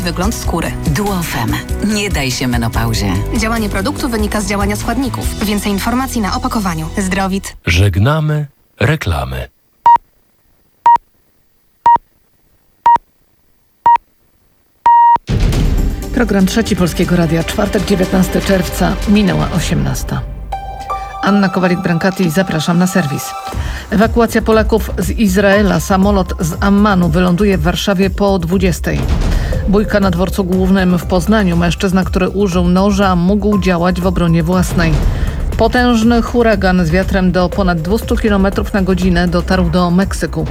Wygląd skóry. Duofem. Nie daj się menopauzie. Działanie produktu wynika z działania składników. Więcej informacji na opakowaniu. Zdrowit. Żegnamy reklamy. Program Trzeci Polskiego Radia, czwartek, 19 czerwca, minęła 18. Anna Kowalik-Brankati, zapraszam na serwis. Ewakuacja Polaków z Izraela. Samolot z Ammanu wyląduje w Warszawie po 20. Bójka na dworcu głównym w Poznaniu. Mężczyzna, który użył noża, mógł działać w obronie własnej. Potężny huragan z wiatrem do ponad 200 km na godzinę dotarł do Meksyku.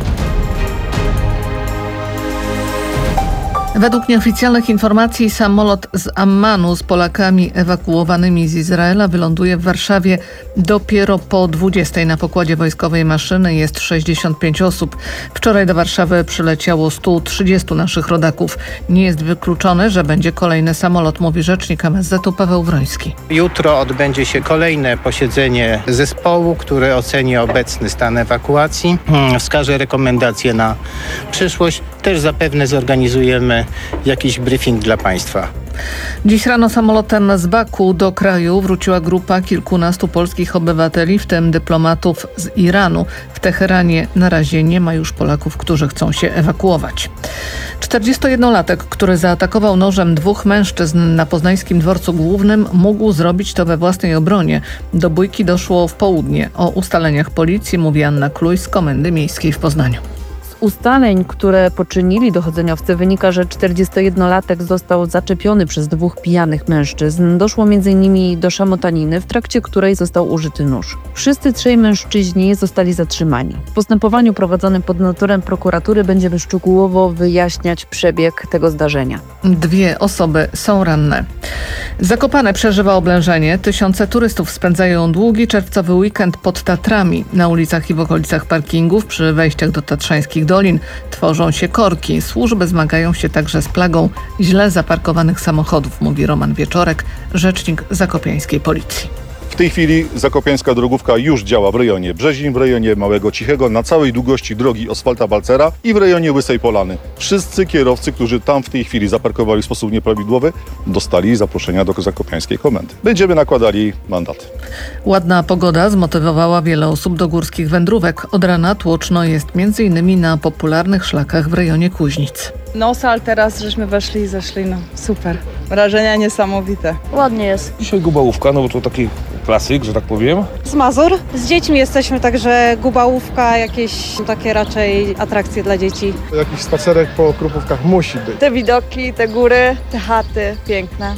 Według nieoficjalnych informacji samolot z Ammanu z Polakami ewakuowanymi z Izraela wyląduje w Warszawie dopiero po 20. Na pokładzie wojskowej maszyny jest 65 osób. Wczoraj do Warszawy przyleciało 130 naszych rodaków. Nie jest wykluczone, że będzie kolejny samolot, mówi rzecznik MSZ-u Paweł Wroński. Jutro odbędzie się kolejne posiedzenie zespołu, który oceni obecny stan ewakuacji, wskaże rekomendacje na przyszłość. Też zapewne zorganizujemy jakiś briefing dla Państwa. Dziś rano samolotem z Baku do kraju wróciła grupa kilkunastu polskich obywateli, w tym dyplomatów z Iranu. W Teheranie na razie nie ma już Polaków, którzy chcą się ewakuować. 41-latek, który zaatakował nożem dwóch mężczyzn na poznańskim dworcu głównym, mógł zrobić to we własnej obronie. Do bójki doszło w południe. O ustaleniach policji mówi Anna Kluj z Komendy Miejskiej w Poznaniu. Ustaleń, które poczynili dochodzeniowcy, wynika, że 41-latek został zaczepiony przez dwóch pijanych mężczyzn. Doszło m.in. do szamotaniny, w trakcie której został użyty nóż. Wszyscy trzej mężczyźni zostali zatrzymani. W postępowaniu prowadzonym pod nadzorem prokuratury będziemy szczegółowo wyjaśniać przebieg tego zdarzenia. 2 osoby są ranne. Zakopane przeżywa oblężenie. Tysiące turystów spędzają długi czerwcowy weekend pod Tatrami. Na ulicach i w okolicach parkingów przy wejściach do tatrzańskich dolin tworzą się korki. Służby zmagają się także z plagą źle zaparkowanych samochodów, mówi Roman Wieczorek, rzecznik zakopiańskiej policji. W tej chwili zakopiańska drogówka już działa w rejonie Brzezin, w rejonie Małego Cichego, na całej długości drogi Oswalta Balcera i w rejonie Łysej Polany. Wszyscy kierowcy, którzy tam w tej chwili zaparkowali w sposób nieprawidłowy, dostali zaproszenia do zakopiańskiej komendy. Będziemy nakładali mandaty. Ładna pogoda zmotywowała wiele osób do górskich wędrówek. Od rana tłoczno jest m.in. na popularnych szlakach w rejonie Kuźnic. Ale teraz żeśmy weszli i zeszli, super. Wrażenia niesamowite. Ładnie jest. Dzisiaj Gubałówka, bo to taki klasyk, że tak powiem. Z Mazur. Z dziećmi jesteśmy, także Gubałówka, jakieś takie raczej atrakcje dla dzieci. Jakiś spacerek po Krupówkach musi być. Te widoki, te góry, te chaty, piękne.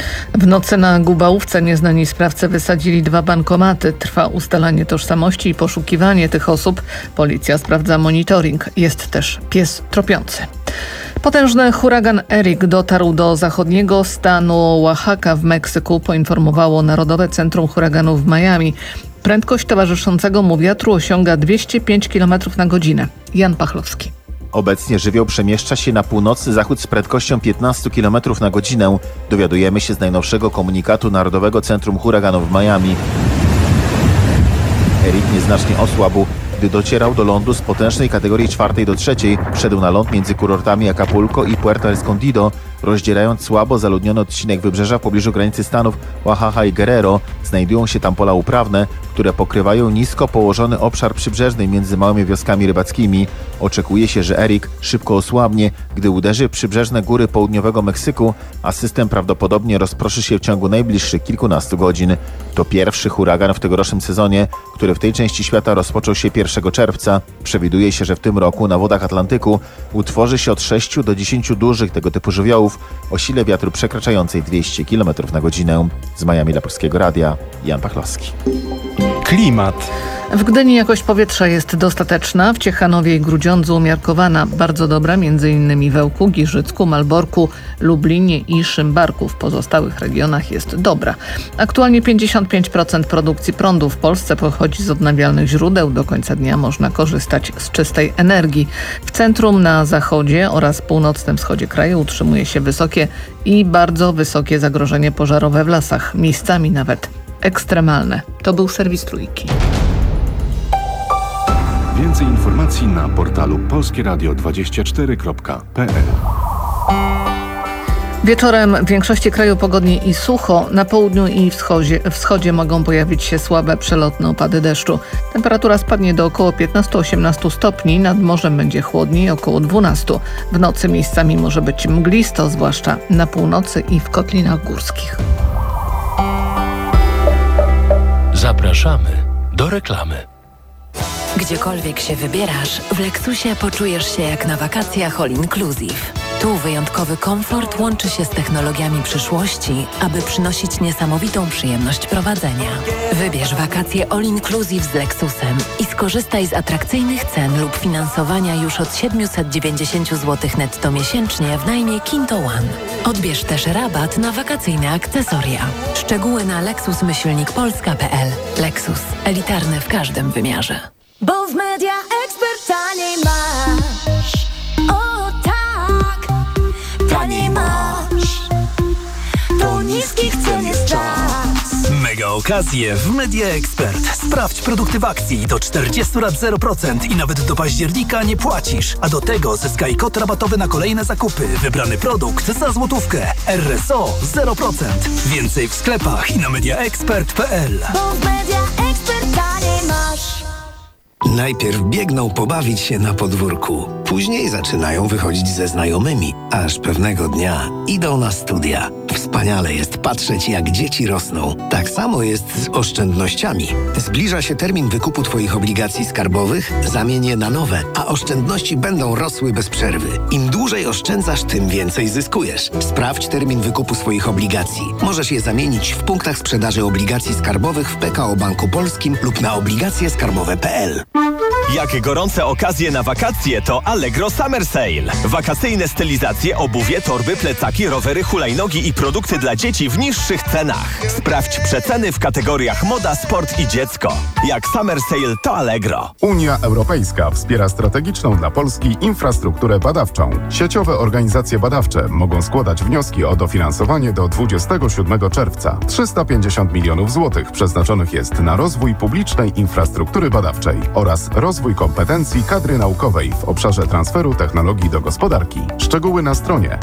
W nocy na Gubałówce nieznani sprawcy wysadzili 2 bankomaty. Trwa ustalanie tożsamości i poszukiwanie tych osób. Policja sprawdza monitoring. Jest też pies tropiący. Potężny huragan Erik dotarł do zachodniego stanu Oaxaca w Meksyku, poinformowało Narodowe Centrum Huraganów w Miami. Prędkość towarzyszącego mu wiatru osiąga 205 km na godzinę. Jan Pachlowski. Obecnie żywioł przemieszcza się na północny zachód z prędkością 15 km na godzinę. Dowiadujemy się z najnowszego komunikatu Narodowego Centrum Huraganów w Miami. Erik nieznacznie osłabł. Gdy docierał do lądu z potężnej kategorii 4 do 3, wszedł na ląd między kurortami Acapulco i Puerto Escondido, rozdzierając słabo zaludniony odcinek wybrzeża w pobliżu granicy stanów Oaxaca i Guerrero. Znajdują się tam pola uprawne, które pokrywają nisko położony obszar przybrzeżny między małymi wioskami rybackimi. Oczekuje się, że Erik szybko osłabnie, gdy uderzy w przybrzeżne góry południowego Meksyku, a system prawdopodobnie rozproszy się w ciągu najbliższych kilkunastu godzin. To pierwszy huragan w tegorocznym sezonie, który w tej części świata rozpoczął się 1 czerwca. Przewiduje się, że w tym roku na wodach Atlantyku utworzy się od 6 do 10 dużych tego typu żywiołów o sile wiatru przekraczającej 200 km na godzinę. Z Miami dla Polskiego Radia, Jan Pachlowski. Klimat. W Gdyni jakość powietrza jest dostateczna, w Ciechanowie i Grudziądzu umiarkowana, bardzo dobra m.in. w Ełku, Giżycku, Malborku, Lublinie i Szymbarku. W pozostałych regionach jest dobra. Aktualnie 55% produkcji prądu w Polsce pochodzi z odnawialnych źródeł. Do końca dnia można korzystać z czystej energii. W centrum, na zachodzie oraz północnym wschodzie kraju utrzymuje się wysokie i bardzo wysokie zagrożenie pożarowe w lasach, miejscami nawet ekstremalne. To był serwis Trójki. Więcej informacji na portalu polskieradio24.pl. Wieczorem w większości kraju pogodnie i sucho. Na południu i wschodzie mogą pojawić się słabe, przelotne opady deszczu. Temperatura spadnie do około 15-18 stopni. Nad morzem będzie chłodniej, około 12. W nocy miejscami może być mglisto, zwłaszcza na północy i w kotlinach górskich. Zapraszamy do reklamy. Gdziekolwiek się wybierasz, w Lexusie poczujesz się jak na wakacjach all inclusive. Tu wyjątkowy komfort łączy się z technologiami przyszłości, aby przynosić niesamowitą przyjemność prowadzenia. Wybierz wakacje all inclusive z Lexusem i skorzystaj z atrakcyjnych cen lub finansowania już od 790 zł netto miesięcznie w najmie Kinto One. Odbierz też rabat na wakacyjne akcesoria. Szczegóły na lexus-polska.pl. Lexus. Elitarny w każdym wymiarze. Bo w Media Expert taniej masz. O tak, taniej masz. To niskich cen jest czas. Mega okazje w Media Expert. Sprawdź produkty w akcji do 40 lat 0% i nawet do października nie płacisz. A do tego zyskaj kod rabatowy na kolejne zakupy. Wybrany produkt za złotówkę. RSO 0%. Więcej w sklepach i na mediaexpert.pl. Bo w Media Expert taniej masz. Najpierw biegną pobawić się na podwórku. Później zaczynają wychodzić ze znajomymi, aż pewnego dnia idą na studia. Wspaniale jest patrzeć, jak dzieci rosną. Tak samo jest z oszczędnościami. Zbliża się termin wykupu Twoich obligacji skarbowych, zamień je na nowe, a oszczędności będą rosły bez przerwy. Im dłużej oszczędzasz, tym więcej zyskujesz. Sprawdź termin wykupu swoich obligacji. Możesz je zamienić w punktach sprzedaży obligacji skarbowych w PKO Banku Polskim lub na obligacjeskarbowe.pl. Jak gorące okazje na wakacje, to Allegro Summer Sale. Wakacyjne stylizacje, obuwie, torby, plecaki, rowery, hulajnogi i produkty dla dzieci w niższych cenach. Sprawdź przeceny w kategoriach moda, sport i dziecko. Jak Summer Sale, to Allegro. Unia Europejska wspiera strategiczną dla Polski infrastrukturę badawczą. Sieciowe organizacje badawcze mogą składać wnioski o dofinansowanie do 27 czerwca. 350 milionów złotych przeznaczonych jest na rozwój publicznej infrastruktury badawczej oraz rozwój kompetencji kadry naukowej w obszarze transferu technologii do gospodarki. Szczegóły na stronie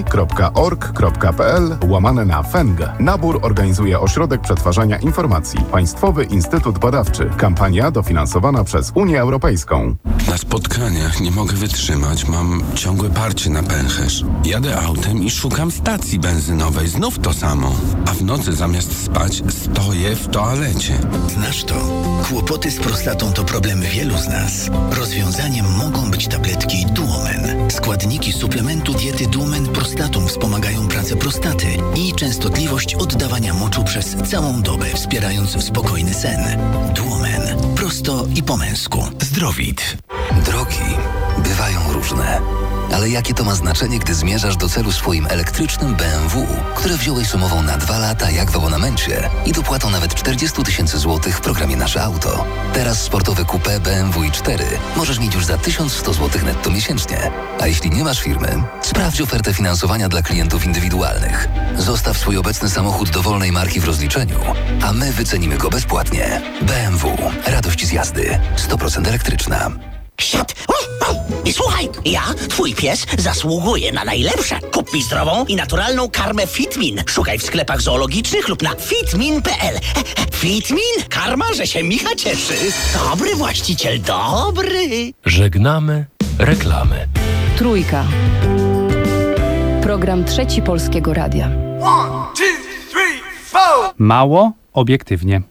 opi.org.pl/FENG. Nabór organizuje Ośrodek Przetwarzania Informacji. Państwowy Instytut Badawczy. Kampania dofinansowana przez Unię Europejską. Na spotkaniach nie mogę wytrzymać. Mam ciągłe parcie na pęcherz. Jadę autem i szukam stacji benzynowej. Znów to samo. A w nocy zamiast spać stoję w toalecie. Znasz to? Kłopoty z prostatą to problem wielu z nas. Rozwiązaniem mogą być tabletki Duomen. Składniki suplementu diety Duomen Prostatum wspomagają pracę prostaty i częstotliwość oddawania moczu przez całą dobę, wspierając spokojny sen. Duomen. Prosto i po męsku. Zdrowit. Drogi bywają różne. Ale jakie to ma znaczenie, gdy zmierzasz do celu swoim elektrycznym BMW, które wziąłeś z umową na 2 lata jak w abonamencie i dopłatą nawet 40 000 złotych w programie Nasze Auto. Teraz sportowe coupé BMW i4 możesz mieć już za 1100 złotych netto miesięcznie. A jeśli nie masz firmy, sprawdź ofertę finansowania dla klientów indywidualnych. Zostaw swój obecny samochód dowolnej marki w rozliczeniu, a my wycenimy go bezpłatnie. BMW. Radość z jazdy. 100% elektryczna. Siad! I słuchaj, ja, twój pies, zasługuję na najlepsze. Kup mi zdrową i naturalną karmę Fitmin. Szukaj w sklepach zoologicznych lub na fitmin.pl. Fitmin? Karma, że się Micha cieszy. Dobry właściciel, dobry. Żegnamy reklamy. Trójka. Program Trzeci Polskiego Radia. 1, 2, 3, 4. Mało obiektywnie.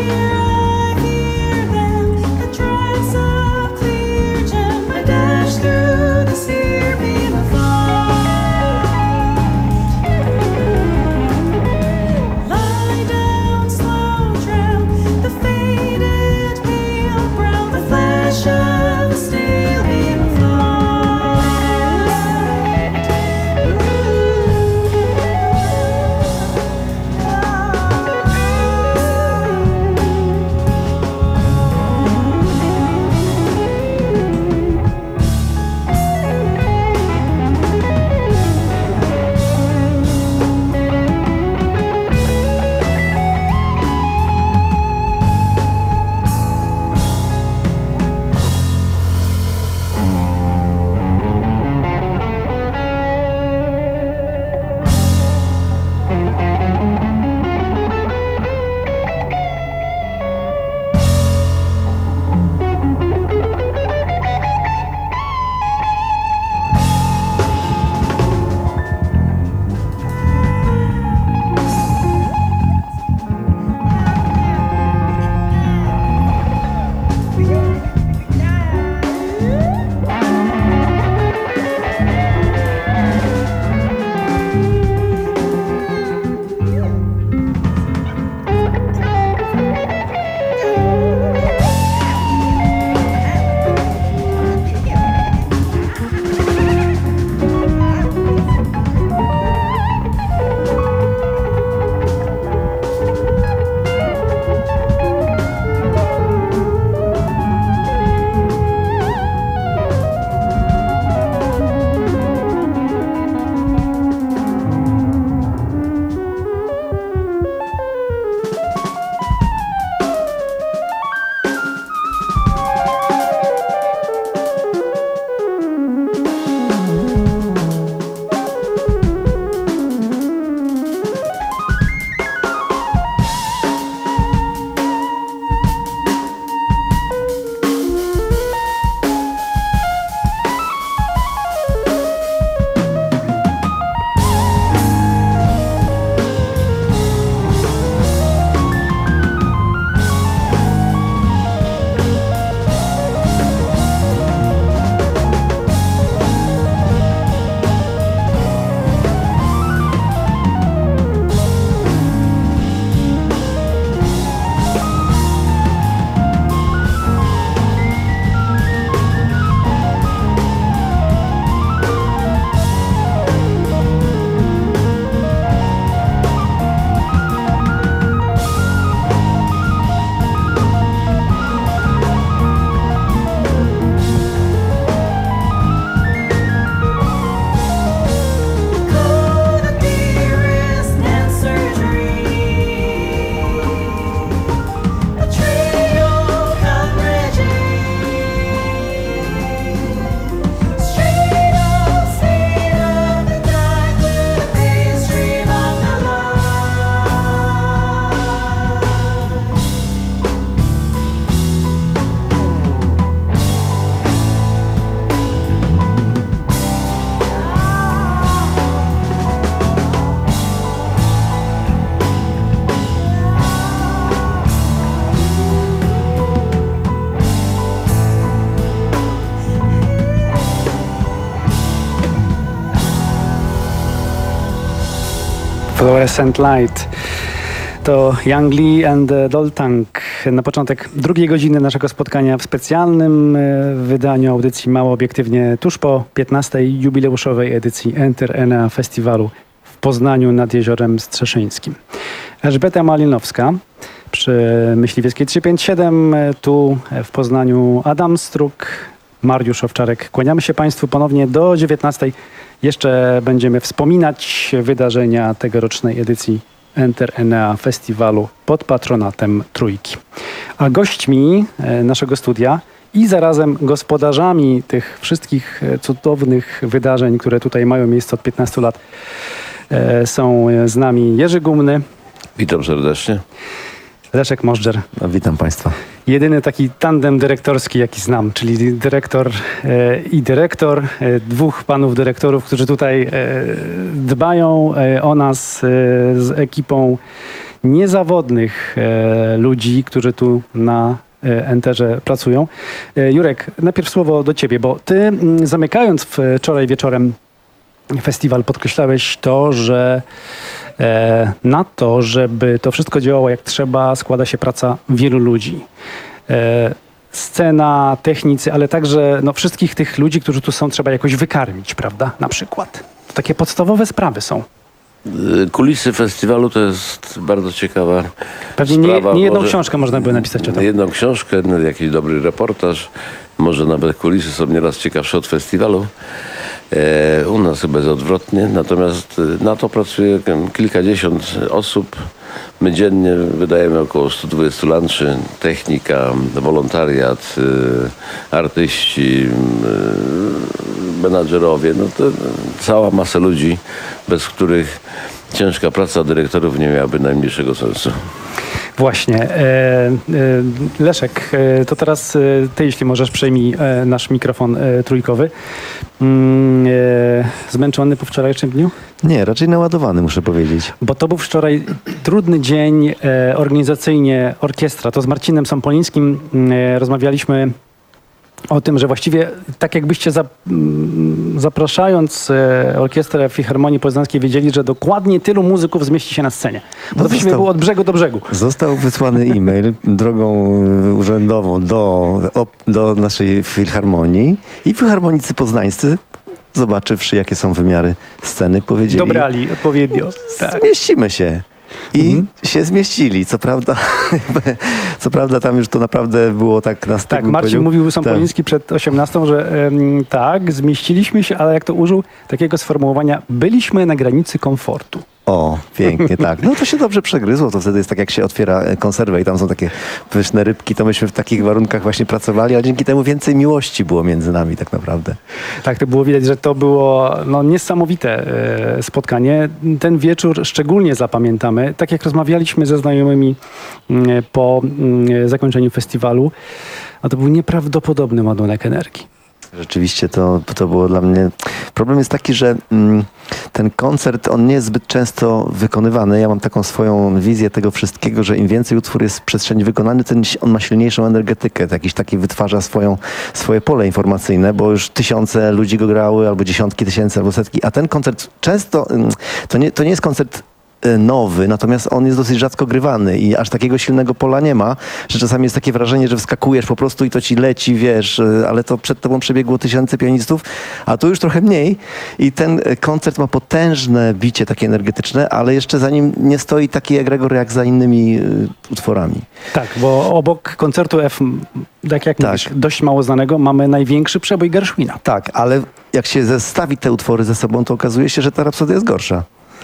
Dash through Fluorescent Light. To Yang Lee and Doltang na początek drugiej godziny naszego spotkania w specjalnym wydaniu audycji Mało Obiektywnie tuż po 15. jubileuszowej edycji Enter Enea Festiwalu w Poznaniu nad Jeziorem Strzeszyńskim. Elżbieta Malinowska przy Myśliwieckiej 357, tu w Poznaniu Adam Struk, Mariusz Owczarek. Kłaniamy się Państwu ponownie do 19. Jeszcze będziemy wspominać wydarzenia tegorocznej edycji Enter Enea Festiwalu pod patronatem Trójki. A gośćmi naszego studia i zarazem gospodarzami tych wszystkich cudownych wydarzeń, które tutaj mają miejsce od 15 lat, są z nami Jerzy Gumny. Witam serdecznie. Leszek Możdżer. No, witam Państwa. Jedyny taki tandem dyrektorski, jaki znam, czyli dyrektor i dyrektor, dwóch panów dyrektorów, którzy tutaj dbają o nas z ekipą niezawodnych ludzi, którzy tu na Enterze pracują. Jurek, najpierw słowo do ciebie, bo ty zamykając wczoraj wieczorem festiwal podkreślałeś to, że na to, żeby to wszystko działało jak trzeba, składa się praca wielu ludzi. Scena, technicy, ale także wszystkich tych ludzi, którzy tu są, trzeba jakoś wykarmić, prawda? Na przykład. To takie podstawowe sprawy są. Kulisy festiwalu to jest bardzo ciekawa Pewnie sprawa. nie jedną książkę można by napisać o tym. Jedną książkę, jakiś dobry reportaż. Może nawet kulisy są nieraz ciekawsze od festiwalu. U nas chyba jest odwrotnie, natomiast na to pracuje kilkadziesiąt osób. My dziennie wydajemy około 120 lunchy, technika, wolontariat, artyści, menadżerowie. No to cała masa ludzi, bez których ciężka praca dyrektorów nie miałaby najmniejszego sensu. Właśnie. Leszek, to teraz ty, jeśli możesz, przejmij nasz mikrofon trójkowy. Zmęczony po wczorajszym dniu? Nie, raczej naładowany, muszę powiedzieć. Bo to był wczoraj trudny dzień organizacyjnie. Orkiestra, to z Marcinem Sampolińskim rozmawialiśmy o tym, że właściwie tak jakbyście zapraszając orkiestrę Filharmonii Poznańskiej wiedzieli, że dokładnie tylu muzyków zmieści się na scenie. Bo to właściwie było od brzegu do brzegu. Został wysłany e-mail drogą urzędową do naszej Filharmonii i filharmonicy poznańscy, zobaczywszy jakie są wymiary sceny, powiedzieli... Dobrali odpowiednio. Tak. Zmieścimy się. I się zmieścili. Co prawda tam już to naprawdę było tak na styku. Tak, Marcin mówił Sampoliński przed 18, że tak, zmieściliśmy się, ale jak to użył takiego sformułowania, byliśmy na granicy komfortu. O, pięknie, tak. No to się dobrze przegryzło, to wtedy jest tak, jak się otwiera konserwę i tam są takie pyszne rybki, to myśmy w takich warunkach właśnie pracowali, a dzięki temu więcej miłości było między nami tak naprawdę. Tak, to było widać, że to było niesamowite spotkanie. Ten wieczór szczególnie zapamiętamy. Tak jak rozmawialiśmy ze znajomymi po zakończeniu festiwalu, a to był nieprawdopodobny ładunek energii. Rzeczywiście to było dla mnie... Problem jest taki, że ten koncert, on nie jest zbyt często wykonywany. Ja mam taką swoją wizję tego wszystkiego, że im więcej utwór jest w przestrzeni wykonany, tym on ma silniejszą energetykę. Jakiś taki wytwarza swoje pole informacyjne, bo już tysiące ludzi go grały, albo dziesiątki tysięcy, albo setki. A ten koncert często... To nie jest koncert nowy, natomiast on jest dosyć rzadko grywany i aż takiego silnego pola nie ma, że czasami jest takie wrażenie, że wskakujesz po prostu i to ci leci, wiesz, ale to przed tobą przebiegło tysiące pianistów, a tu już trochę mniej i ten koncert ma potężne bicie takie energetyczne, ale jeszcze za nim nie stoi taki egregor jak za innymi utworami. Tak, bo obok koncertu F, jak mówisz, dość mało znanego, mamy największy przebój Gershwina. Tak, ale jak się zestawi te utwory ze sobą, to okazuje się, że ta rapsodia jest gorsza.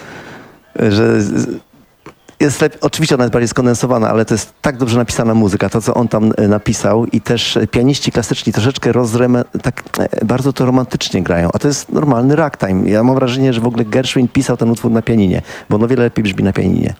Że jest oczywiście ona jest bardziej skondensowana, ale to jest tak dobrze napisana muzyka, to co on tam napisał i też pianiści klasyczni troszeczkę tak bardzo to romantycznie grają, a to jest normalny ragtime. Ja mam wrażenie, że w ogóle Gershwin pisał ten utwór na pianinie, bo on o wiele lepiej brzmi na pianinie.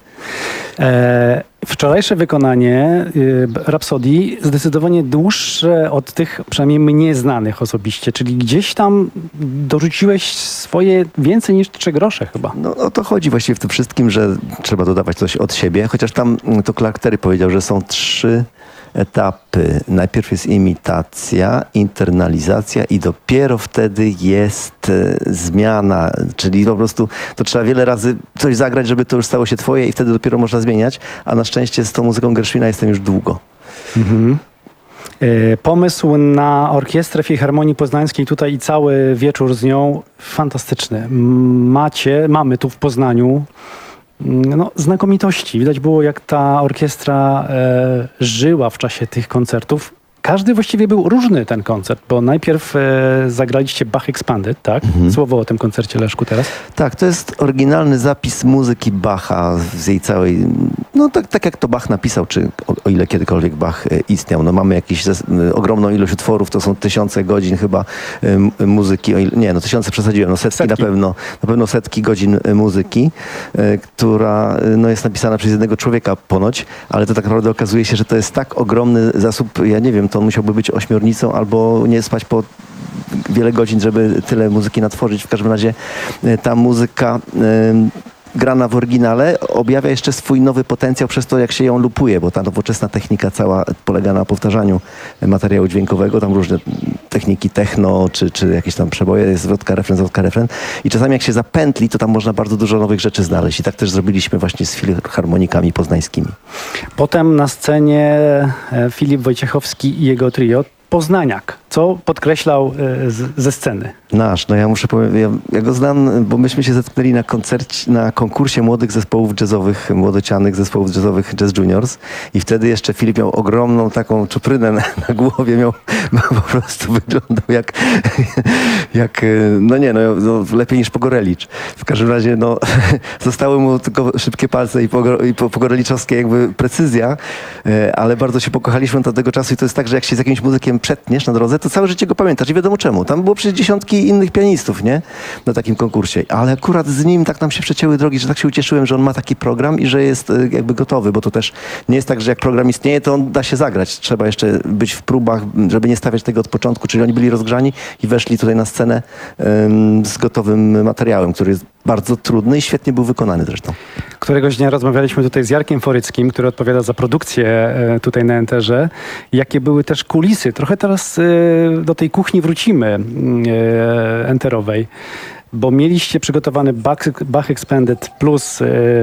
Wczorajsze wykonanie Rapsodii zdecydowanie dłuższe od tych przynajmniej mnie znanych osobiście, czyli gdzieś tam dorzuciłeś swoje więcej niż 3 grosze chyba. No o to chodzi właściwie w tym wszystkim, że trzeba dodawać coś od siebie, chociaż tam to Clark Terry powiedział, że są 3 etapy. Najpierw jest imitacja, internalizacja i dopiero wtedy jest zmiana, czyli po prostu to trzeba wiele razy coś zagrać, żeby to już stało się twoje i wtedy dopiero można zmieniać, a na szczęście z tą muzyką Gershwina jestem już długo. Mhm. Pomysł na orkiestrę Filharmonii Poznańskiej tutaj i cały wieczór z nią fantastyczny. Mamy tu w Poznaniu znakomitości. Widać było, jak ta orkiestra żyła w czasie tych koncertów. Każdy właściwie był różny ten koncert, bo najpierw zagraliście Bach Expanded, tak? Słowo o tym koncercie, Leszku, teraz. Tak, to jest oryginalny zapis muzyki Bacha z jej całej, tak jak to Bach napisał, czy o ile kiedykolwiek Bach istniał. Mamy jakąś ogromną ilość utworów, to są tysiące godzin chyba muzyki, tysiące przesadziłem, setki. Na pewno setki godzin muzyki, która jest napisana przez jednego człowieka ponoć, ale to tak naprawdę okazuje się, że to jest tak ogromny zasób, ja nie wiem, to on musiałby być ośmiornicą albo nie spać po wiele godzin, żeby tyle muzyki natworzyć. W każdym razie ta muzyka grana w oryginale objawia jeszcze swój nowy potencjał przez to, jak się ją lupuje, bo ta nowoczesna technika cała polega na powtarzaniu materiału dźwiękowego, tam różne techniki techno, czy jakieś tam przeboje, jest zwrotka, refren. I czasami jak się zapętli, to tam można bardzo dużo nowych rzeczy znaleźć. I tak też zrobiliśmy właśnie z filharmonikami poznańskimi. Potem na scenie Filip Wojciechowski i jego trio Poznaniak, co podkreślał ze sceny. Ja muszę powiedzieć, ja go znam, bo myśmy się zetknęli na konkursie młodych zespołów jazzowych, młodocianych zespołów jazzowych Jazz Juniors i wtedy jeszcze Filip miał ogromną taką czuprynę na głowie, po prostu wyglądał jak lepiej niż Pogorelicz. W każdym razie zostały mu tylko szybkie palce i pogoreliczowskie jakby precyzja, ale bardzo się pokochaliśmy od tego czasu i to jest tak, że jak się z jakimś muzykiem przetniesz na drodze, to całe życie go pamiętasz i wiadomo czemu. Tam było przecież dziesiątki innych pianistów, nie? Na takim konkursie. Ale akurat z nim tak nam się przecięły drogi, że tak się ucieszyłem, że on ma taki program i że jest jakby gotowy, bo to też nie jest tak, że jak program istnieje, to on da się zagrać. Trzeba jeszcze być w próbach, żeby nie stawiać tego od początku. Czyli oni byli rozgrzani i weszli tutaj na scenę z gotowym materiałem, który jest bardzo trudny i świetnie był wykonany zresztą. Któregoś dnia rozmawialiśmy tutaj z Jarkiem Foryckim, który odpowiada za produkcję tutaj na Enterze. Jakie były też kulisy. Trochę teraz do tej kuchni wrócimy enterowej, bo mieliście przygotowany Bach Expanded plus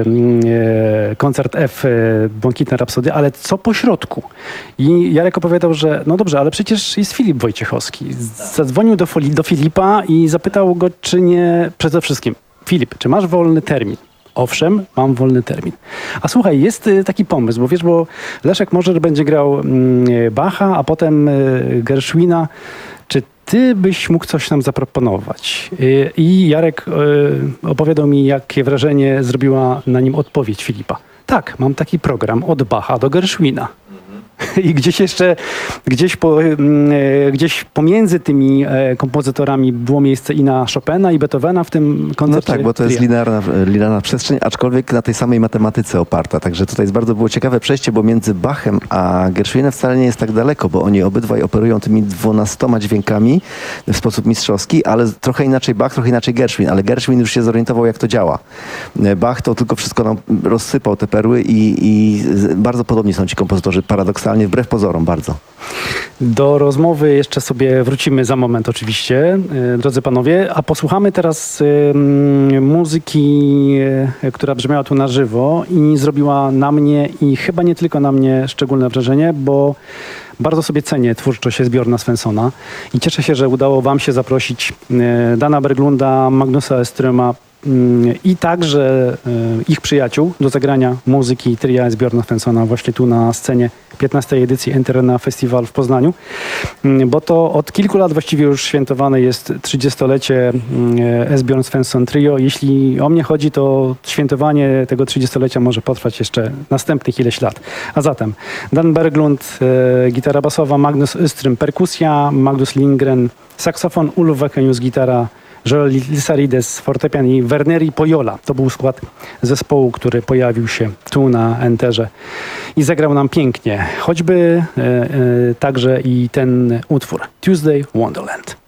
koncert F Błękitna Rapsodia, ale co po środku? I Jarek opowiadał, że dobrze, ale przecież jest Filip Wojciechowski. Zadzwonił do Filipa i zapytał go, czy nie, przede wszystkim, Filip, czy masz wolny termin? Owszem, mam wolny termin. A słuchaj, jest taki pomysł, bo Leszek Możer będzie grał Bacha, a potem Gershwina. Czy ty byś mógł coś nam zaproponować? I Jarek opowiadał mi, jakie wrażenie zrobiła na nim odpowiedź Filipa. Tak, mam taki program od Bacha do Gershwina. I gdzieś pomiędzy tymi kompozytorami było miejsce i na Chopina, i Beethovena w tym koncercie. Tak, bo to jest linearna przestrzeń, aczkolwiek na tej samej matematyce oparta. Także tutaj bardzo było ciekawe przejście, bo między Bachem a Gershwinem wcale nie jest tak daleko, bo oni obydwaj operują tymi 12 dźwiękami w sposób mistrzowski, ale trochę inaczej Bach, trochę inaczej Gershwin. Ale Gershwin już się zorientował, jak to działa. Bach to tylko wszystko nam rozsypał, te perły i bardzo podobni są ci kompozytorzy, paradoksalnie, wbrew pozorom bardzo. Do rozmowy jeszcze sobie wrócimy za moment oczywiście, drodzy panowie, a posłuchamy teraz muzyki, która brzmiała tu na żywo i zrobiła na mnie i chyba nie tylko na mnie szczególne wrażenie, bo bardzo sobie cenię twórczość Björna Svenssona i cieszę się, że udało wam się zaprosić Dana Berglunda, Magnusa Öströma i także ich przyjaciół do zagrania muzyki tria Björna Svenssona właśnie tu na scenie 15. edycji Enterna Festival w Poznaniu, bo to od kilku lat właściwie już świętowane jest 30-lecie Björn Svensson Trio. Jeśli o mnie chodzi, to świętowanie tego 30-lecia może potrwać jeszcze następnych ileś lat. A zatem Dan Berglund, gitara basowa, Magnus Öström perkusja, Magnus Lindgren saksofon, Ulf Wekenius gitara, Joel Lissarides fortepian i Werneri Pojola. To był skład zespołu, który pojawił się tu na Enterze i zagrał nam pięknie. Choćby także i ten utwór Tuesday Wonderland.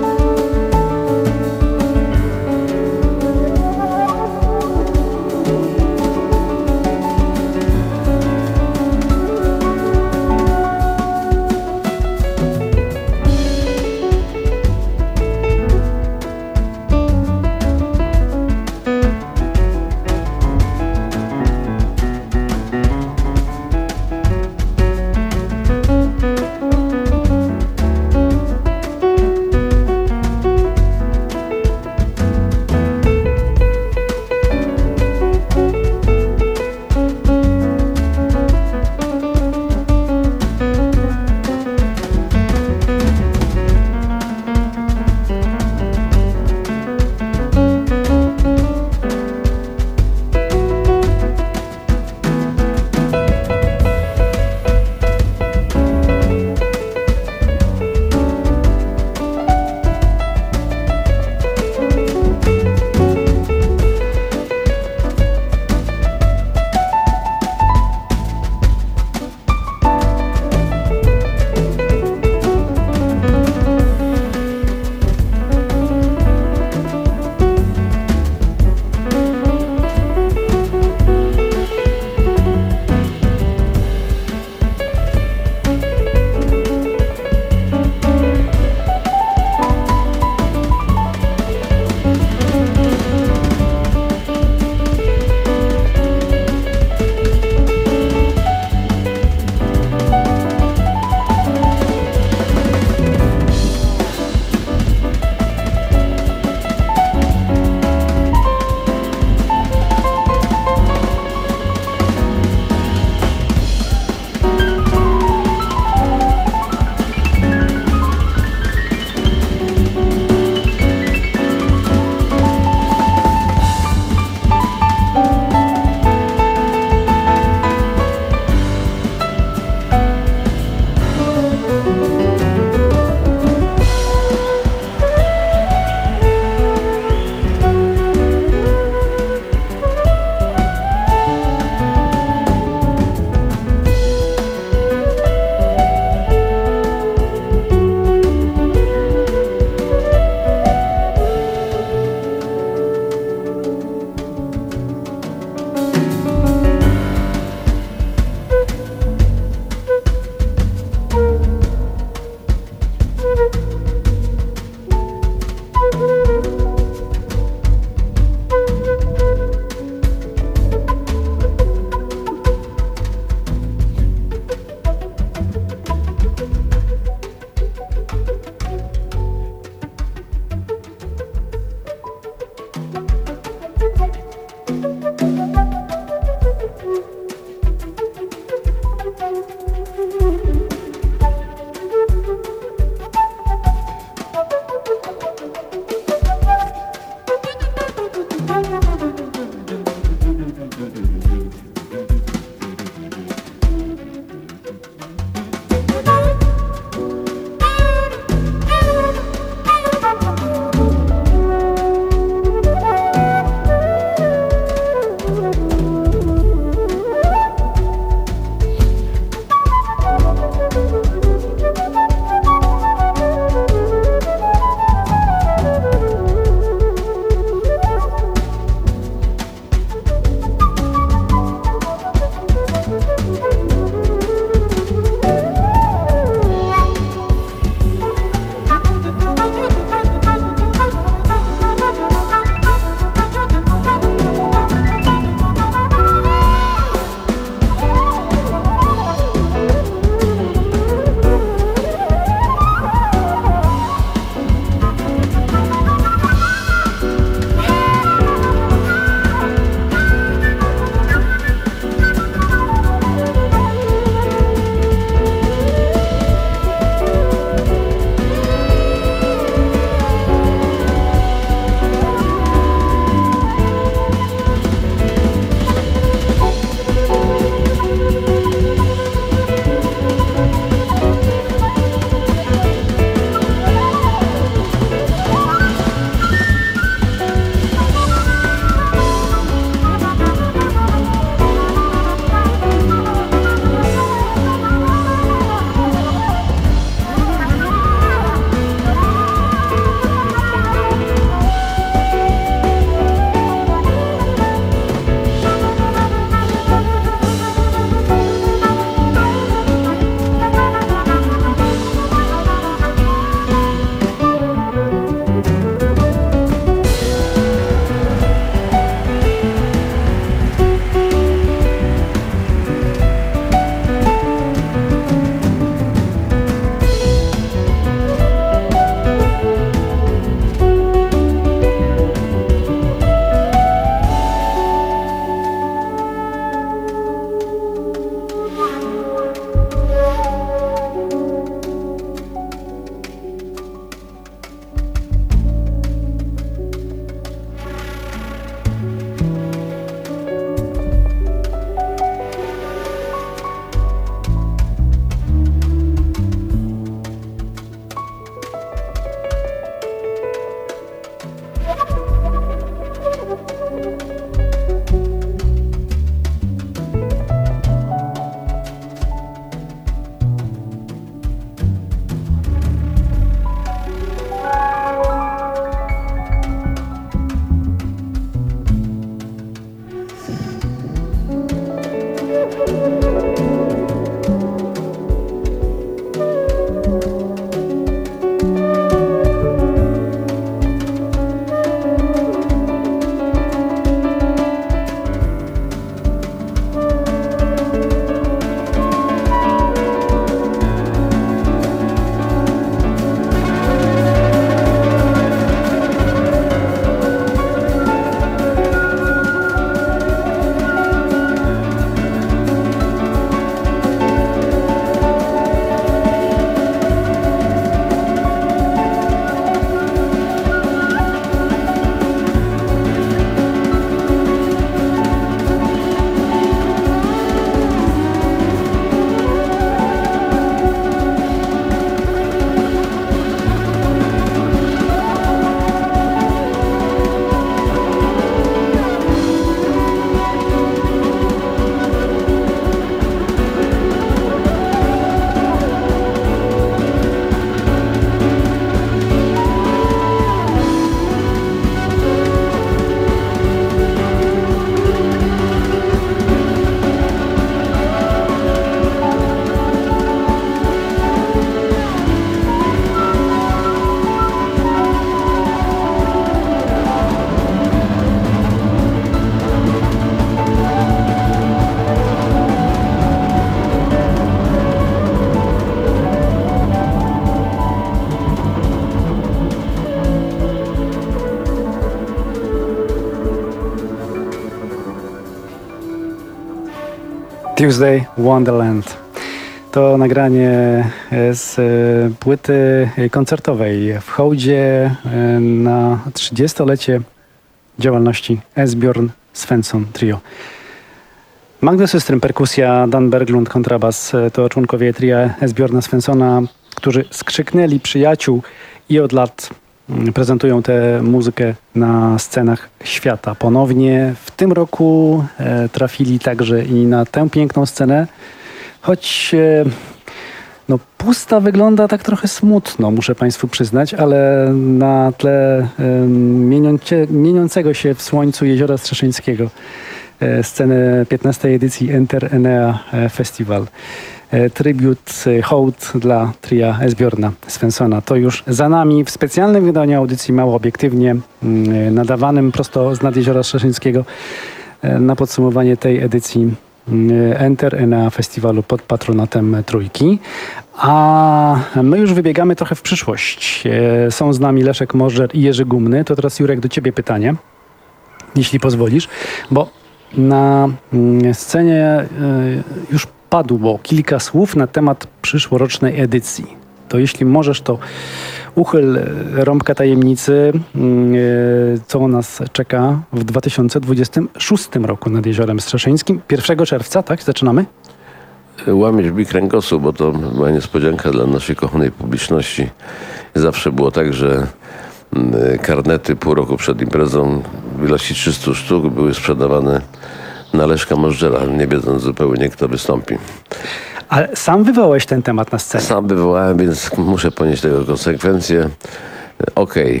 Tuesday Wonderland. To nagranie z płyty koncertowej w hołdzie na 30-lecie działalności Esbjörn Svensson Trio. Magnus Öström perkusja, Dan Berglund kontrabas to członkowie tria Esbjörna Svenssona, którzy skrzyknęli przyjaciół i od lat prezentują tę muzykę na scenach świata. Ponownie w tym roku trafili także i na tę piękną scenę, choć no, pusta wygląda tak trochę smutno, muszę Państwu przyznać, ale na tle mieniącego się w słońcu Jeziora Strzeszyńskiego scenę 15. edycji Enter Enea Festival. Tribut, hołd dla tria Esbjörna Svenssona. To już za nami w specjalnym wydaniu audycji Mało Obiektywnie, nadawanym prosto z nad Jeziora Strzeszyńskiego na podsumowanie tej edycji Enter Enea Festiwalu pod patronatem Trójki. A my już wybiegamy trochę w przyszłość. Są z nami Leszek Możdżer i Jerzy Gumny. To teraz, Jurek, do ciebie pytanie, jeśli pozwolisz, bo na scenie już padło kilka słów na temat przyszłorocznej edycji. To jeśli możesz, to uchyl rąbka tajemnicy, co nas czeka w 2026 roku nad Jeziorem Strzeszyńskim. 1 czerwca, tak? Zaczynamy? Łamiesz mi kręgosłup, bo to była niespodzianka dla naszej kochanej publiczności. Zawsze było tak, że karnety pół roku przed imprezą w ilości 300 sztuk były sprzedawane na Leszka Możdżera, nie wiedząc zupełnie, kto wystąpi. Ale sam wywołałeś ten temat na scenie. Sam wywołałem, więc muszę ponieść tego konsekwencje. Okej,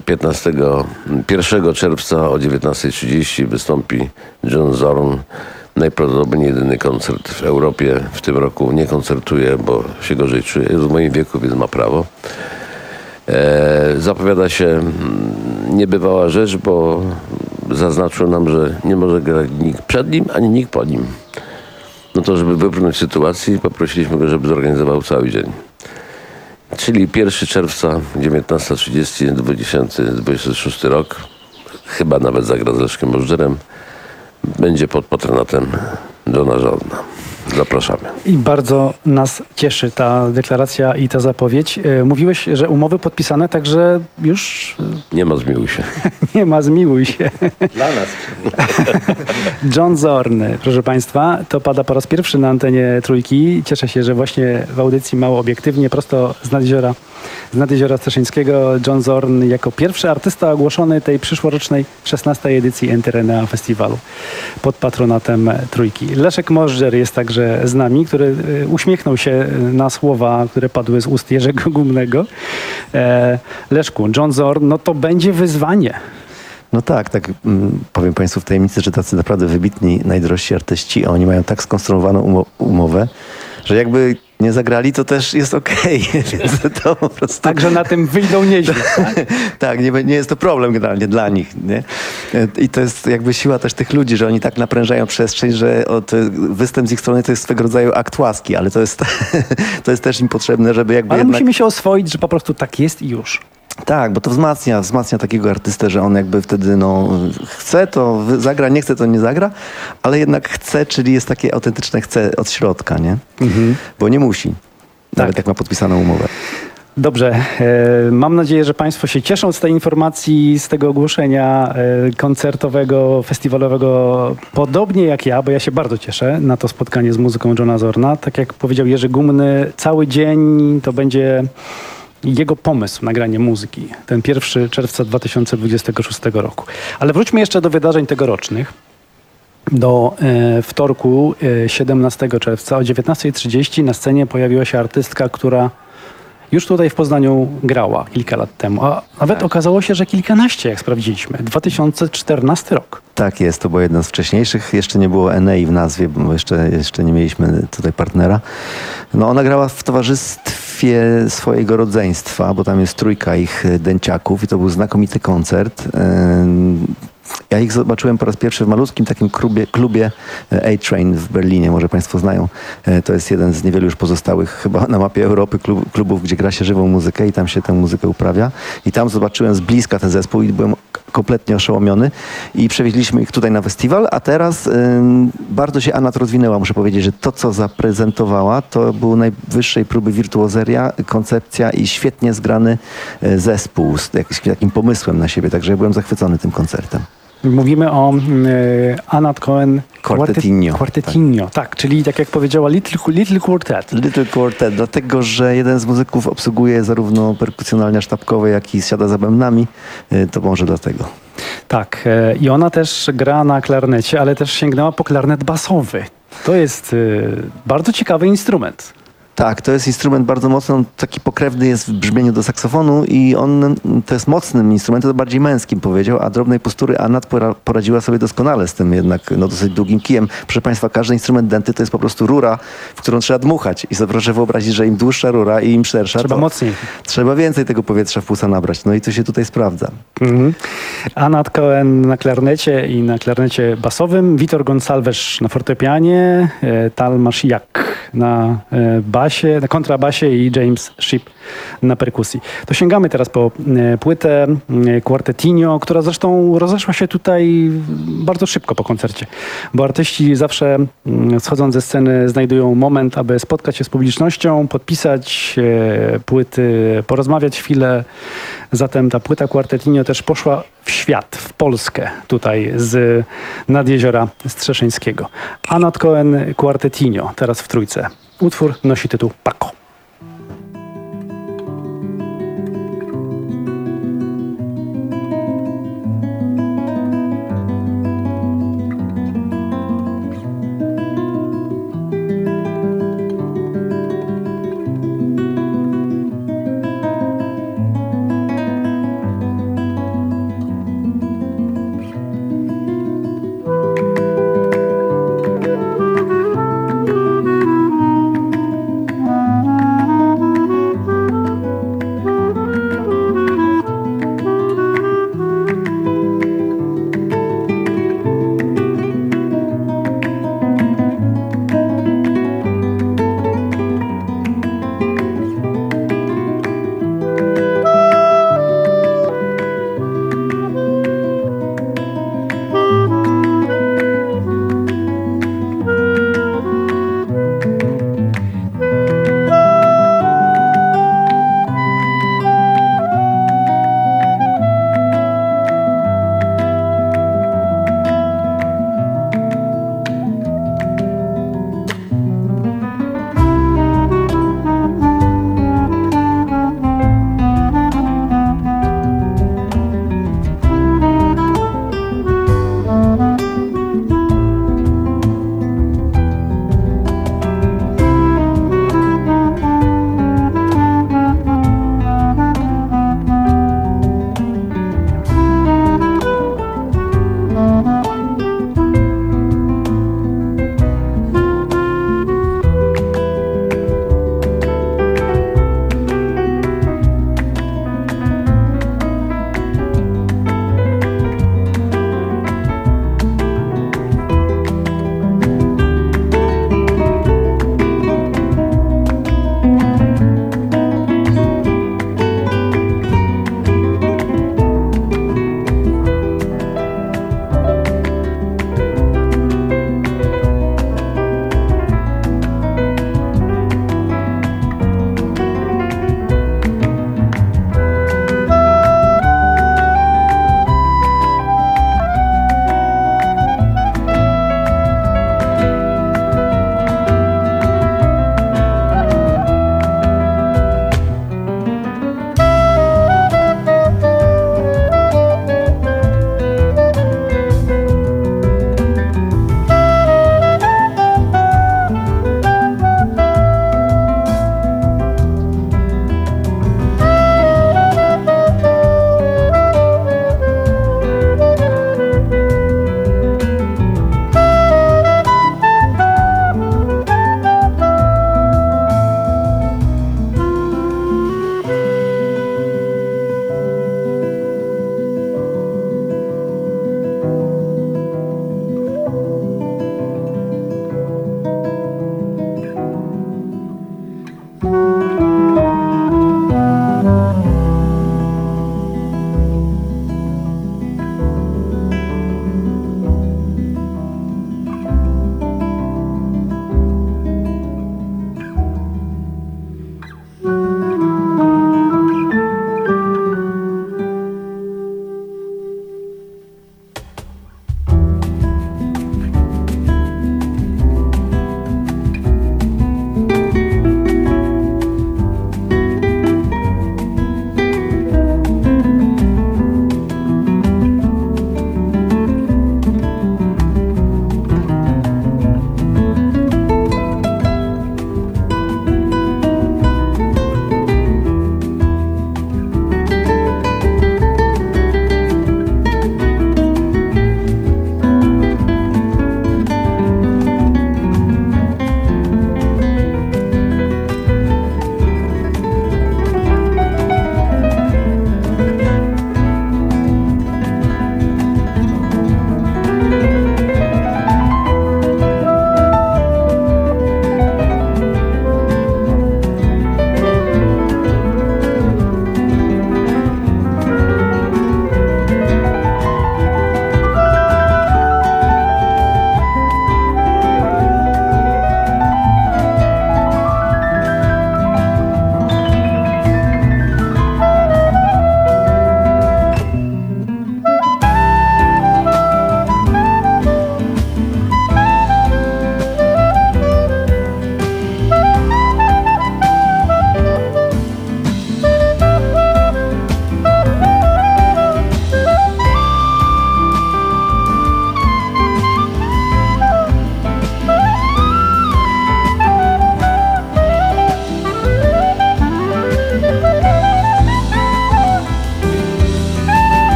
1 czerwca o 19:30 wystąpi John Zorn. Najprawdopodobniej jedyny koncert w Europie w tym roku. Nie koncertuje, bo się gorzej czuje. Jest w moim wieku, więc ma prawo. Zapowiada się niebywała rzecz, bo zaznaczył nam, że nie może grać nikt przed nim, ani nikt po nim. No to, żeby wybrnąć z sytuacji, poprosiliśmy go, żeby zorganizował cały dzień. Czyli 1 czerwca, 19:30, 2026 rok, chyba nawet zagra z Leszkiem Możdżerem, będzie pod patronatem Johna Zorna. Zapraszamy. I bardzo nas cieszy ta deklaracja i ta zapowiedź. Mówiłeś, że umowy podpisane, także już... Nie ma zmiłuj się. Nie ma zmiłuj się. Dla nas. John Zorn, proszę Państwa, to pada po raz pierwszy na antenie Trójki. Cieszę się, że właśnie w audycji Mało Obiektywnie, prosto z nad Jeziora Strzeszyńskiego, John Zorn jako pierwszy artysta ogłoszony tej przyszłorocznej 16. edycji Enter Enea Festiwalu pod patronatem Trójki. Leszek Możdżer jest także z nami, który uśmiechnął się na słowa, które padły z ust Jerzego Gumnego. Leszku, John Zorn, no to będzie wyzwanie. No tak, powiem Państwu w tajemnicy, że tacy naprawdę wybitni, najdrożsi artyści, oni mają tak skonstruowaną umowę, że jakby nie zagrali, to też jest okej. Więc to po prostu... Także na tym wyjdą nieźle. Tak, nie jest to problem generalnie dla nich. Nie? I to jest jakby siła też tych ludzi, że oni tak naprężają przestrzeń, że występ z ich strony to jest swego rodzaju akt łaski, ale to jest też im potrzebne, żeby jakby ale jednak... musimy się oswoić, że po prostu tak jest i już. Tak, bo to wzmacnia takiego artystę, że on jakby wtedy chce, to zagra, nie chce, to nie zagra, ale jednak chce, czyli jest takie autentyczne chce od środka, nie? Mhm. Bo nie musi, nawet jak ma podpisaną umowę. Dobrze, mam nadzieję, że Państwo się cieszą z tej informacji, z tego ogłoszenia koncertowego, festiwalowego, podobnie jak ja, bo ja się bardzo cieszę na to spotkanie z muzyką Johna Zorna. Tak jak powiedział Jerzy Gumny, cały dzień to będzie... jego pomysł na granie muzyki, ten 1 czerwca 2026 roku. Ale wróćmy jeszcze do wydarzeń tegorocznych. Do wtorku 17 czerwca o 19:30 na scenie pojawiła się artystka, która już tutaj w Poznaniu grała kilka lat temu, a nawet okazało się, że kilkanaście, jak sprawdziliśmy. 2014 rok. Tak jest, to była jedna z wcześniejszych. Jeszcze nie było Enei w nazwie, bo jeszcze nie mieliśmy tutaj partnera. No ona grała w towarzystwie swojego rodzeństwa, bo tam jest trójka ich dęciaków i to był znakomity koncert. Ja ich zobaczyłem po raz pierwszy w malutkim takim klubie A-Train w Berlinie, może Państwo znają. To jest jeden z niewielu już pozostałych chyba na mapie Europy klubów, gdzie gra się żywą muzykę i tam się tę muzykę uprawia. I tam zobaczyłem z bliska ten zespół i byłem kompletnie oszołomiony i przewieźliśmy ich tutaj na festiwal, a teraz bardzo się Anat rozwinęła. Muszę powiedzieć, że to, co zaprezentowała, to był najwyższej próby wirtuozeria, koncepcja i świetnie zgrany zespół z jakimś takim pomysłem na siebie, także ja byłem zachwycony tym koncertem. Mówimy o Anat Cohen Quartetinho. Tak, czyli tak jak powiedziała Little Quartet. Little Quartet, dlatego że jeden z muzyków obsługuje zarówno perkusjonalnia sztabkowe, jak i siada za bębnami. To może dlatego. Tak, i ona też gra na klarnecie, ale też sięgnęła po klarnet basowy. To jest bardzo ciekawy instrument. Tak, to jest instrument bardzo mocny, on taki pokrewny jest w brzmieniu do saksofonu i on to jest mocnym instrumentem, to bardziej męskim powiedział, a drobnej postury Anat poradziła sobie doskonale z tym jednak dosyć długim kijem. Proszę Państwa, każdy instrument denty to jest po prostu rura, w którą trzeba dmuchać i sobie proszę wyobrazić, że im dłuższa rura i im szersza, trzeba mocniej. Trzeba więcej tego powietrza w płuca nabrać. No i to się tutaj sprawdza. Anat Cohen na klarnecie i na klarnecie basowym, Vitor Gonçalves na fortepianie, Tal Mashiach na basie, na kontrabasie i James Shipp na perkusji. To sięgamy teraz po płytę Quartetinho, która zresztą rozeszła się tutaj bardzo szybko po koncercie, bo artyści zawsze schodząc ze sceny znajdują moment, aby spotkać się z publicznością, podpisać płyty, porozmawiać chwilę. Zatem ta płyta Quartetinho też poszła w świat, w Polskę, tutaj z Nadjeziora Strzeszyńskiego. Anat Cohen Quartetinho, teraz w trójce. Utwór nosi tytuł Paco.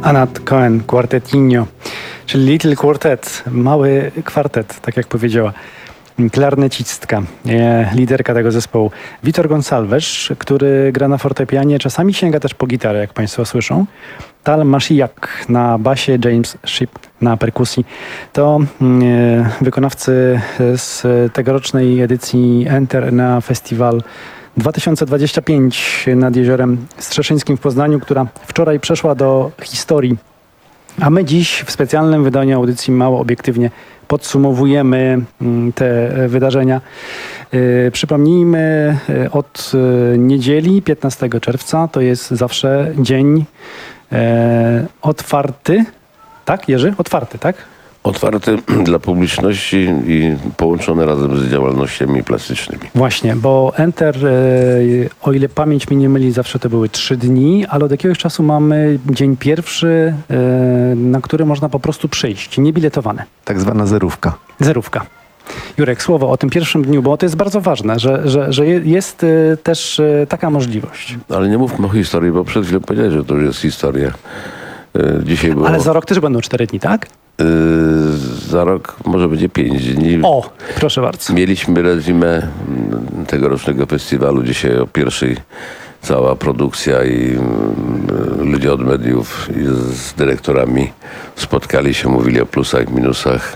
Anat Cohen, Quartetinho, czyli Little Quartet, mały kwartet, tak jak powiedziała klarnecistka, liderka tego zespołu. Witor Gonsalves, który gra na fortepianie, czasami sięga też po gitarę, jak Państwo słyszą. Tal Mashiach na basie, James Shipp na perkusji. To wykonawcy z tegorocznej edycji Enter na Festiwal 2025 nad Jeziorem Strzeszyńskim w Poznaniu, która wczoraj przeszła do historii. A my dziś w specjalnym wydaniu audycji Mało Obiektywnie podsumowujemy te wydarzenia. Przypomnijmy, od niedzieli 15 czerwca to jest zawsze dzień otwarty. Tak, Jerzy? Otwarty, tak? Otwarty dla publiczności i połączone razem z działalnościami plastycznymi. Właśnie, bo Enter, o ile pamięć mi nie myli, zawsze to były 3 dni, ale od jakiegoś czasu mamy dzień pierwszy, na który można po prostu przyjść, niebiletowane. Tak zwana zerówka. Zerówka. Jurek, słowo o tym pierwszym dniu, bo to jest bardzo ważne, że jest też taka możliwość. Ale nie mówmy o historii, bo przed chwilą powiedziałeś, że to już jest historia. Dzisiaj było... Ale za rok też będą 4 dni, tak? Za rok może będzie 5 dni. O, proszę bardzo. Mieliśmy rezumé tegorocznego festiwalu. Dzisiaj o pierwszej cała produkcja i ludzie od mediów i z dyrektorami spotkali się, mówili o plusach i minusach.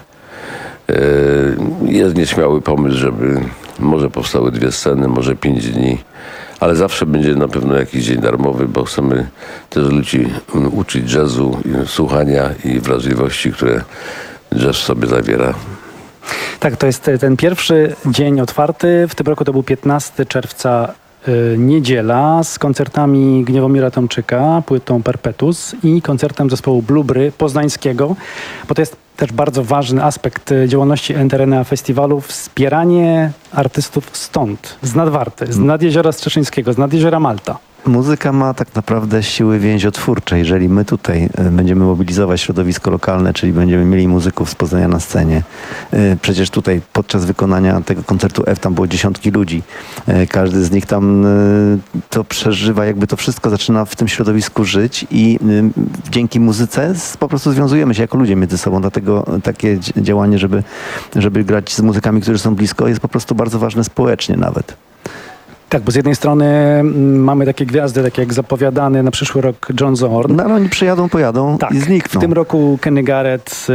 Jest nieśmiały pomysł, żeby może powstały 2 sceny, może 5 dni, ale zawsze będzie na pewno jakiś dzień darmowy, bo chcemy też ludzi uczyć jazzu, słuchania i wrażliwości, które jazz w sobie zawiera. Tak, to jest ten pierwszy dzień otwarty. W tym roku to był 15 czerwca, niedziela, z koncertami Gniewomira Tomczyka, płytą Perpetus i koncertem zespołu Blubry poznańskiego, bo to jest też bardzo ważny aspekt działalności Enterena Festiwalu, wspieranie artystów stąd, z Nadwarty, z Nadjeziora Strzeszyńskiego, z Nadjeziora Malta. Muzyka ma tak naprawdę siły więziotwórcze. Jeżeli my tutaj będziemy mobilizować środowisko lokalne, czyli będziemy mieli muzyków z Poznania na scenie. Przecież tutaj podczas wykonania tego koncertu F tam było dziesiątki ludzi. Każdy z nich tam to przeżywa, jakby to wszystko zaczyna w tym środowisku żyć i dzięki muzyce po prostu związujemy się jako ludzie między sobą. Dlatego takie działanie, żeby grać z muzykami, którzy są blisko, jest po prostu bardzo ważne społecznie nawet. Tak, bo z jednej strony mamy takie gwiazdy, takie jak zapowiadany na przyszły rok John Zorn. No ale oni przyjadą, pojadą i znikną. W tym roku Kenny Garrett,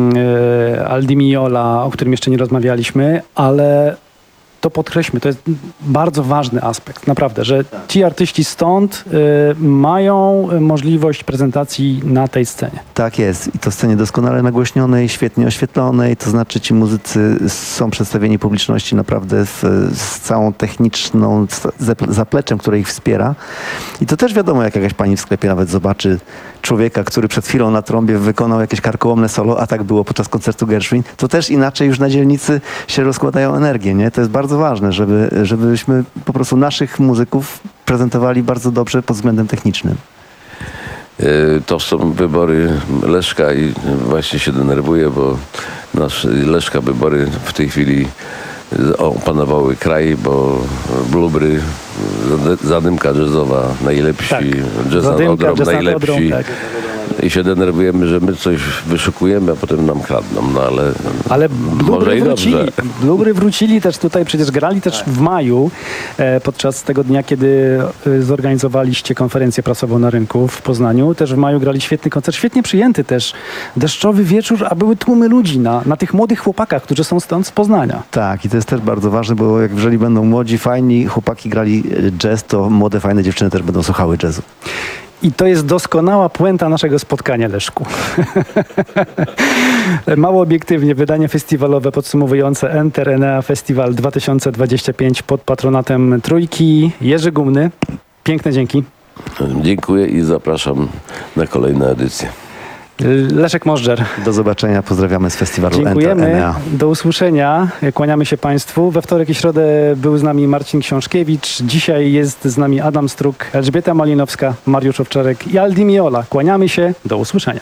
Al Di Meola, o którym jeszcze nie rozmawialiśmy, ale to podkreślmy, to jest bardzo ważny aspekt, naprawdę, że ci artyści stąd mają możliwość prezentacji na tej scenie. Tak jest i to scenie doskonale nagłośnionej, świetnie oświetlonej, to znaczy ci muzycy są przedstawieni publiczności naprawdę z całą techniczną zapleczem, które ich wspiera. I to też wiadomo, jak jakaś pani w sklepie nawet zobaczy człowieka, który przed chwilą na trąbie wykonał jakieś karkołomne solo, a tak było podczas koncertu Gershwin, to też inaczej już na dzielnicy się rozkładają energię, nie? To jest bardzo ważne, żebyśmy po prostu naszych muzyków prezentowali bardzo dobrze pod względem technicznym. To są wybory Leszka i właśnie się denerwuję, bo nasz Leszka wybory w tej chwili opanowały kraj, bo Blubry, zadymka jazzowa najlepsi, tak. Jazz Odrąb najlepsi. Tak. I się denerwujemy, że my coś wyszukujemy, a potem nam kradną, no ale może i dobrze. Blubry wrócili też tutaj, przecież grali też w maju, podczas tego dnia, kiedy zorganizowaliście konferencję prasową na rynku w Poznaniu. Też w maju grali świetny koncert, świetnie przyjęty też. Deszczowy wieczór, a były tłumy ludzi na tych młodych chłopakach, którzy są stąd z Poznania. Tak, i to jest też bardzo ważne, bo jeżeli będą młodzi, fajni chłopaki grali jazz, to młode, fajne dziewczyny też będą słuchały jazzu. I to jest doskonała puenta naszego spotkania, Leszku. Mało obiektywnie, wydanie festiwalowe podsumowujące Enter Enea Festiwal 2025 pod patronatem Trójki. Jerzy Gumny, piękne dzięki. Dziękuję i zapraszam na kolejne edycje. Leszek Możdżer. Do zobaczenia, pozdrawiamy z festiwalu Dziękujemy, Enter Enea. do usłyszenia, kłaniamy się Państwu. We wtorek i środę był z nami Marcin Książkiewicz, dzisiaj jest z nami Adam Struk, Elżbieta Malinowska, Mariusz Owczarek i Al Di Meola. Kłaniamy się, do usłyszenia.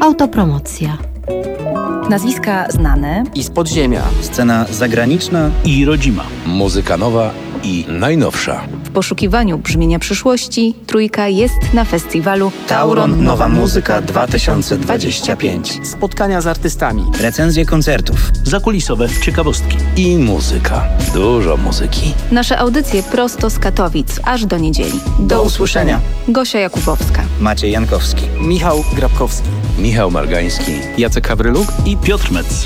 Autopromocja. Nazwiska znane i z podziemia. Scena zagraniczna i rodzima. Muzyka nowa i najnowsza. W poszukiwaniu brzmienia przyszłości Trójka jest na festiwalu Tauron Nowa Muzyka 2025. Spotkania z artystami. Recenzje koncertów. Zakulisowe ciekawostki. I muzyka. Dużo muzyki. Nasze audycje prosto z Katowic, aż do niedzieli. Do usłyszenia. Gosia Jakubowska. Maciej Jankowski. Michał Grabkowski. Michał Margański. Jacek Hawryluk i Piotr Metz.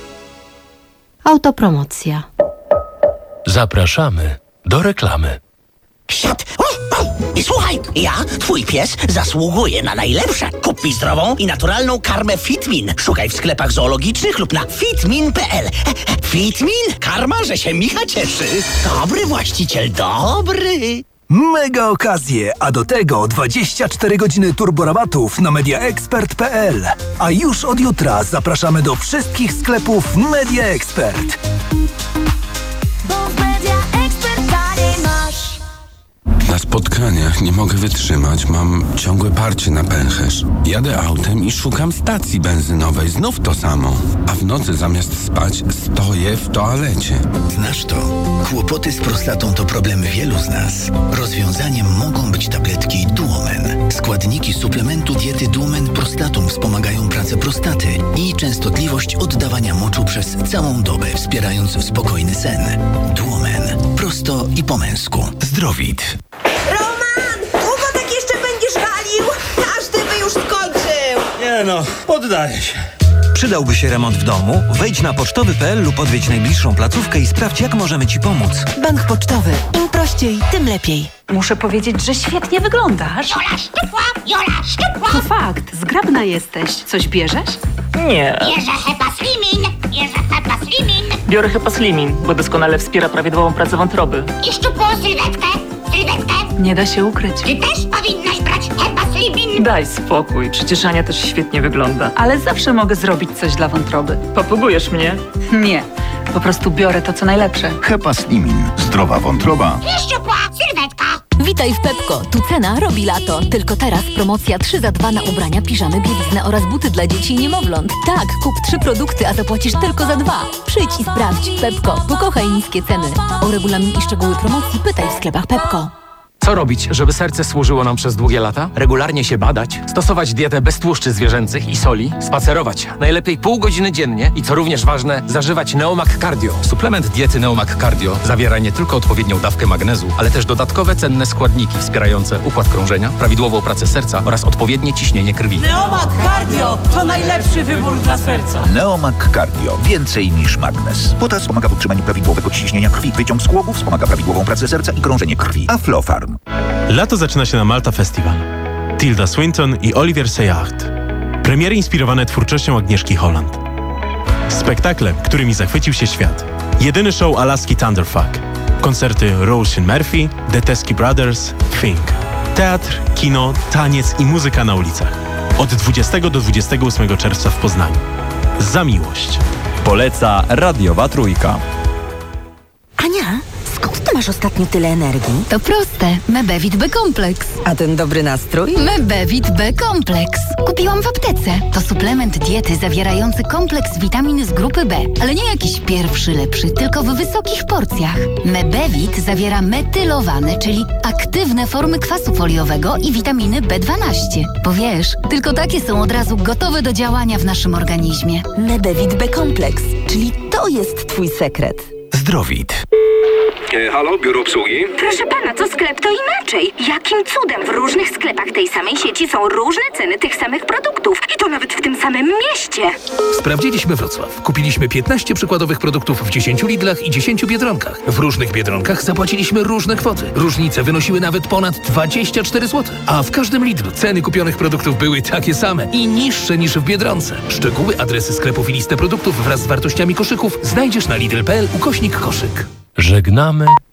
Autopromocja. Zapraszamy do reklamy. Siad! I słuchaj, ja, twój pies, zasługuję na najlepsze. Kup mi zdrową i naturalną karmę Fitmin. Szukaj w sklepach zoologicznych lub na fitmin.pl. Fitmin? Karma, że się Micha cieszy. Dobry właściciel, dobry. Mega okazje, a do tego 24 godziny turborabatów na mediaexpert.pl. A już od jutra zapraszamy do wszystkich sklepów Media Expert. Bo w Media Expert taniej masz. Na spotkaniach nie mogę wytrzymać, mam ciągłe parcie na pęcherz. Jadę autem i szukam stacji benzynowej, znów to samo. A w nocy zamiast spać stoję w toalecie. Znasz to? Kłopoty z prostatą to problem wielu z nas. Rozwiązaniem mogą być tabletki Duomen. Składniki suplementu diety Duomen Prostatum wspomagają pracę prostaty i częstotliwość oddawania moczu przez całą dobę, wspierając spokojny sen. Duomen. Prosto i po męsku. Zdrowit. Roman! Długo tak jeszcze będziesz walił? Każdy by już skończył! Nie no, poddaję się. Przydałby się remont w domu? Wejdź na pocztowy.pl lub odwiedź najbliższą placówkę i sprawdź, jak możemy Ci pomóc. Bank Pocztowy. Im prościej, tym lepiej. Muszę powiedzieć, że świetnie wyglądasz. Jola szczupła! Jola szczupła! To fakt, zgrabna jesteś. Coś bierzesz? Nie. Bierze Hepa Slimin! Bierze Hepa Slimin! Biorę Hepa Slimin, bo doskonale wspiera prawidłową pracę wątroby. I szczupłą sylwetkę! Sylwetkę! Nie da się ukryć. Ty też powinnaś brać Hepa Slimin! Daj spokój, przecież Ania też świetnie wygląda. Ale zawsze mogę zrobić coś dla wątroby. Popugujesz mnie? Nie, po prostu biorę to, co najlepsze. Hepa Slimin. Zdrowa wątroba. I szczupła sylwetka! Witaj w Pepko. Tu cena robi lato. Tylko teraz promocja 3 za 2 na ubrania, piżamy, bieliznę oraz buty dla dzieci i niemowląt. Tak, kup 3 produkty, a zapłacisz tylko za 2. Przyjdź i sprawdź. Pepko. Pokochaj niskie ceny. O regulamin i szczegóły promocji pytaj w sklepach Pepko. Co robić, żeby serce służyło nam przez długie lata? Regularnie się badać, stosować dietę bez tłuszczy zwierzęcych i soli, spacerować najlepiej pół godziny dziennie i co również ważne, zażywać Neomac Cardio. Suplement diety Neomac Cardio zawiera nie tylko odpowiednią dawkę magnezu, ale też dodatkowe cenne składniki wspierające układ krążenia, prawidłową pracę serca oraz odpowiednie ciśnienie krwi. Neomac Cardio to najlepszy wybór dla serca. Neomac Cardio. Więcej niż magnes. Potas pomaga w utrzymaniu prawidłowego ciśnienia krwi. Wyciąg z chłopów wspomaga prawidłową pracę serca i krążenie krwi. Aflofarm. Lato zaczyna się na Malta Festival. Tilda Swinton i Olivier Seyart. Premiery inspirowane twórczością Agnieszki Holland. Spektakle, którymi zachwycił się świat. Jedyny show Alaski Thunderfuck. Koncerty Roisin Murphy, The Teskey Brothers, Fink. Teatr, kino, taniec i muzyka na ulicach. Od 20 do 28 czerwca w Poznaniu. Za miłość. Poleca radiowa Trójka. Ania, skąd ty masz ostatnio tyle energii? To proste. Mebevit B-Kompleks. A ten dobry nastrój? Mebevit B-Kompleks. Kupiłam w aptece. To suplement diety zawierający kompleks witamin z grupy B. Ale nie jakiś pierwszy, lepszy, tylko w wysokich porcjach. Mebevit zawiera metylowane, czyli aktywne formy kwasu foliowego i witaminy B12. Bo wiesz, tylko takie są od razu gotowe do działania w naszym organizmie. Mebevit B-Kompleks, czyli to jest twój sekret. Zdrowit. Halo, biuro obsługi? Proszę pana, to sklep to inaczej. Jakim cudem w różnych sklepach tej samej sieci są różne ceny tych samych produktów? I to nawet w tym samym mieście. Sprawdziliśmy Wrocław. Kupiliśmy 15 przykładowych produktów w 10 Lidlach i 10 Biedronkach. W różnych Biedronkach zapłaciliśmy różne kwoty. Różnice wynosiły nawet ponad 24 zł. A w każdym Lidlu ceny kupionych produktów były takie same i niższe niż w Biedronce. Szczegóły, adresy sklepów i listę produktów wraz z wartościami koszyków znajdziesz na lidl.pl/koszyk. Żegnamy